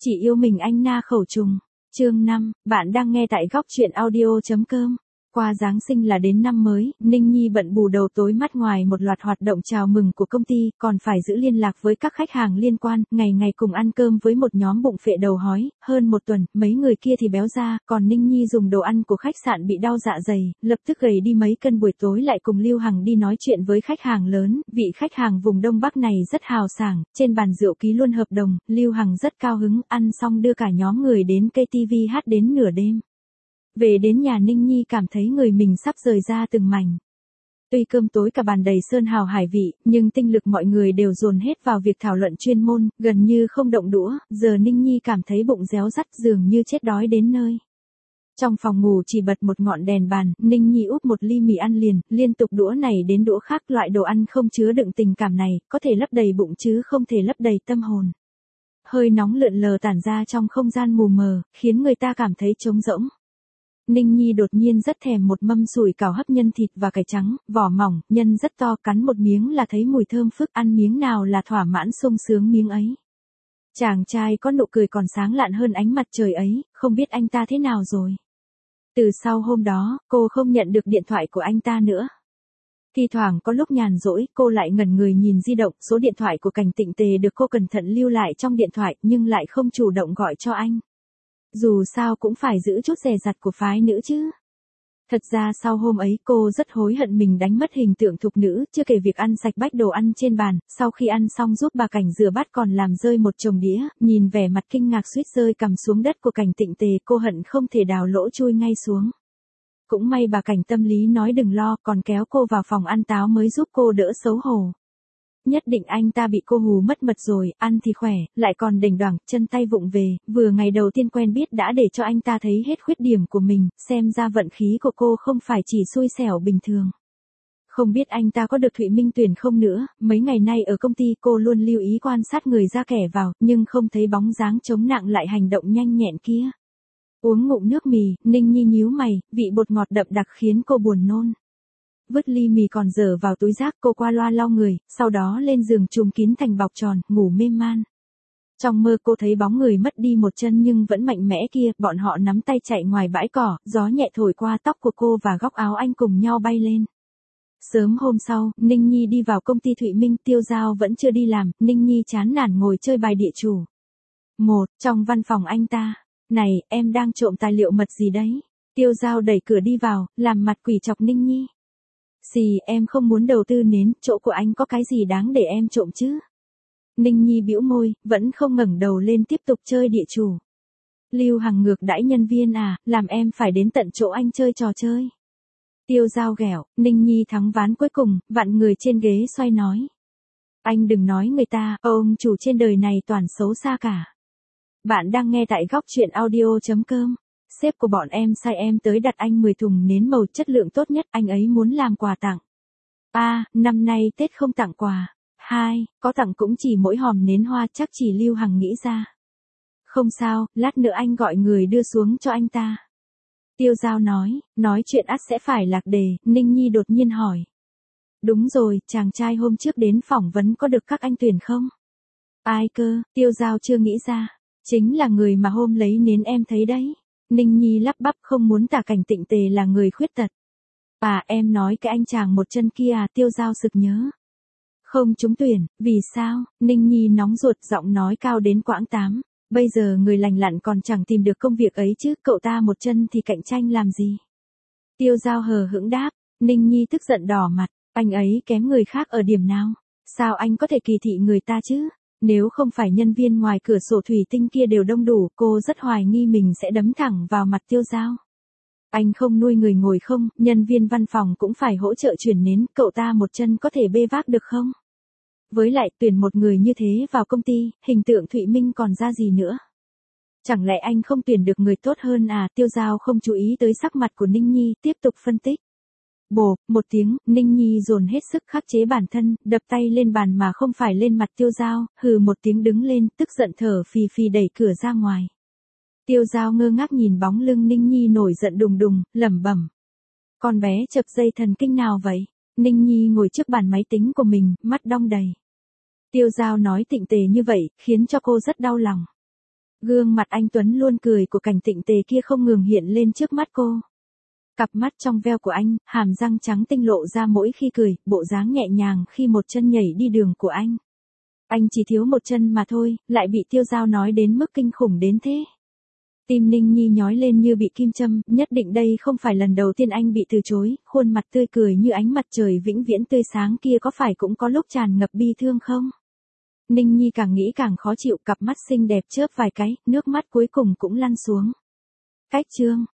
Chỉ yêu mình anh na khẩu trùng. Chương 5, bạn đang nghe tại góc truyện audio.com. Qua Giáng sinh là đến năm mới, Ninh Nhi bận bù đầu tối mắt ngoài một loạt hoạt động chào mừng của công ty, còn phải giữ liên lạc với các khách hàng liên quan, ngày ngày cùng ăn cơm với một nhóm bụng phệ đầu hói, hơn một tuần, mấy người kia thì béo ra, còn Ninh Nhi dùng đồ ăn của khách sạn bị đau dạ dày, lập tức gầy đi mấy cân. Buổi tối lại cùng Lưu Hằng đi nói chuyện với khách hàng lớn, vị khách hàng vùng Đông Bắc này rất hào sảng, trên bàn rượu ký luôn hợp đồng, Lưu Hằng rất cao hứng, ăn xong đưa cả nhóm người đến KTV hát đến nửa đêm. Về đến nhà Ninh Nhi cảm thấy người mình sắp rời ra từng mảnh. Tuy cơm tối cả bàn đầy sơn hào hải vị, nhưng tinh lực mọi người đều dồn hết vào việc thảo luận chuyên môn, gần như không động đũa, giờ Ninh Nhi cảm thấy bụng réo rắt dường như chết đói đến nơi. Trong phòng ngủ chỉ bật một ngọn đèn bàn, Ninh Nhi úp một ly mì ăn liền, liên tục đũa này đến đũa khác, loại đồ ăn không chứa đựng tình cảm này, có thể lấp đầy bụng chứ không thể lấp đầy tâm hồn. Hơi nóng lượn lờ tản ra trong không gian mù mờ, khiến người ta cảm thấy trống rỗng. Ninh Nhi đột nhiên rất thèm một mâm sủi cảo hấp nhân thịt và cải trắng, vỏ mỏng, nhân rất to, cắn một miếng là thấy mùi thơm phức, ăn miếng nào là thỏa mãn sung sướng miếng ấy. Chàng trai có nụ cười còn sáng lạn hơn ánh mặt trời ấy, không biết anh ta thế nào rồi. Từ sau hôm đó, cô không nhận được điện thoại của anh ta nữa. Thi thoảng có lúc nhàn rỗi, cô lại ngẩn người nhìn di động, số điện thoại của Cảnh Tịnh Tề được cô cẩn thận lưu lại trong điện thoại, nhưng lại không chủ động gọi cho anh. Dù sao cũng phải giữ chút dè dặt của phái nữ chứ. Thật ra sau hôm ấy cô rất hối hận mình đánh mất hình tượng thục nữ, chưa kể việc ăn sạch bách đồ ăn trên bàn, sau khi ăn xong giúp bà Cảnh rửa bát còn làm rơi một chồng đĩa, nhìn vẻ mặt kinh ngạc suýt rơi cằm xuống đất của Cảnh Tịnh Tề, cô hận không thể đào lỗ chui ngay xuống. Cũng may bà Cảnh tâm lý nói đừng lo, còn kéo cô vào phòng ăn táo mới giúp cô đỡ xấu hổ. Nhất định anh ta bị cô hù mất mật rồi, ăn thì khỏe, lại còn đềnh đoảng, chân tay vụng về, vừa ngày đầu tiên quen biết đã để cho anh ta thấy hết khuyết điểm của mình, xem ra vận khí của cô không phải chỉ xui xẻo bình thường. Không biết anh ta có được Thụy Minh tuyển không nữa, mấy ngày nay ở công ty cô luôn lưu ý quan sát người ra kẻ vào, nhưng không thấy bóng dáng chống nặng lại hành động nhanh nhẹn kia. Uống ngụm nước mì, Ninh Nhi nhíu mày, vị bột ngọt đậm đặc khiến cô buồn nôn. Vứt ly mì còn dở vào túi rác, cô qua loa lau người, sau đó lên giường trùm kín thành bọc tròn, ngủ mê man. Trong mơ cô thấy bóng người mất đi một chân nhưng vẫn mạnh mẽ kia, bọn họ nắm tay chạy ngoài bãi cỏ, gió nhẹ thổi qua tóc của cô và góc áo anh cùng nhau bay lên. Sớm hôm sau, Ninh Nhi đi vào công ty Thụy Minh, Tiêu Giao vẫn chưa đi làm, Ninh Nhi chán nản ngồi chơi bài địa chủ. Trong văn phòng anh ta. Này, em đang trộm tài liệu mật gì đấy? Tiêu Giao đẩy cửa đi vào, làm mặt quỷ chọc Ninh Nhi. Gì, em không muốn đầu tư nến, chỗ của anh có cái gì đáng để em trộm chứ? Ninh Nhi bĩu môi, vẫn không ngẩng đầu lên tiếp tục chơi địa chủ. Lưu Hằng ngược đãi nhân viên à, làm em phải đến tận chỗ anh chơi trò chơi. Tiêu Giao ghẹo, Ninh Nhi thắng ván cuối cùng, vặn người trên ghế xoay nói. Anh đừng nói người ta, ông chủ trên đời này toàn xấu xa cả. Bạn đang nghe tại góc truyện audio.com. Sếp của bọn em sai em tới đặt anh 10 thùng nến màu chất lượng tốt nhất, anh ấy muốn làm quà tặng. Năm nay Tết không tặng quà. 2, có tặng cũng chỉ mỗi hòm nến hoa, chắc chỉ Lưu Hằng nghĩ ra. Không sao, lát nữa anh gọi người đưa xuống cho anh ta. Tiêu Giao nói chuyện ắt sẽ phải lạc đề, Ninh Nhi đột nhiên hỏi. Đúng rồi, chàng trai hôm trước đến phỏng vấn có được các anh tuyển không? Ai cơ, Tiêu Giao chưa nghĩ ra. Chính là người mà hôm lấy nến em thấy đấy. Ninh Nhi lắp bắp không muốn tả Cảnh Tịnh Tề là người khuyết tật. Em nói cái anh chàng một chân kia à, Tiêu Giao sực nhớ. Không trúng tuyển, vì sao? Ninh Nhi nóng ruột, giọng nói cao đến quãng 8. Bây giờ người lành lặn còn chẳng tìm được công việc ấy chứ, cậu ta một chân thì cạnh tranh làm gì? Tiêu Giao hờ hững đáp, Ninh Nhi tức giận đỏ mặt, anh ấy kém người khác ở điểm nào? Sao anh có thể kỳ thị người ta chứ? Nếu không phải nhân viên ngoài cửa sổ thủy tinh kia đều đông đủ, cô rất hoài nghi mình sẽ đấm thẳng vào mặt Tiêu Giao. Anh không nuôi người ngồi không, nhân viên văn phòng cũng phải hỗ trợ chuyển nến, cậu ta một chân có thể bê vác được không? Với lại tuyển một người như thế vào công ty, hình tượng Thụy Minh còn ra gì nữa? Chẳng lẽ anh không tuyển được người tốt hơn à? Tiêu Giao không chú ý tới sắc mặt của Ninh Nhi, tiếp tục phân tích. Bộp, một tiếng, Ninh Nhi dồn hết sức khắc chế bản thân, đập tay lên bàn mà không phải lên mặt Tiêu Giao, hừ một tiếng đứng lên, tức giận thở phì phì đẩy cửa ra ngoài. Tiêu Giao ngơ ngác nhìn bóng lưng Ninh Nhi nổi giận đùng đùng, lẩm bẩm. Con bé chập dây thần kinh nào vậy? Ninh Nhi ngồi trước bàn máy tính của mình, mắt đong đầy. Tiêu Giao nói Tịnh Tề như vậy, khiến cho cô rất đau lòng. Gương mặt anh Tuấn luôn cười của Cảnh Tịnh Tề kia không ngừng hiện lên trước mắt cô. Cặp mắt trong veo của anh, hàm răng trắng tinh lộ ra mỗi khi cười, bộ dáng nhẹ nhàng khi một chân nhảy đi đường của anh. Anh chỉ thiếu một chân mà thôi, lại bị Tiêu Giao nói đến mức kinh khủng đến thế. Tim Ninh Nhi nhói lên như bị kim châm, nhất định đây không phải lần đầu tiên anh bị từ chối, khuôn mặt tươi cười như ánh mặt trời vĩnh viễn tươi sáng kia có phải cũng có lúc tràn ngập bi thương không? Ninh Nhi càng nghĩ càng khó chịu, cặp mắt xinh đẹp chớp vài cái, nước mắt cuối cùng cũng lăn xuống. Cách chương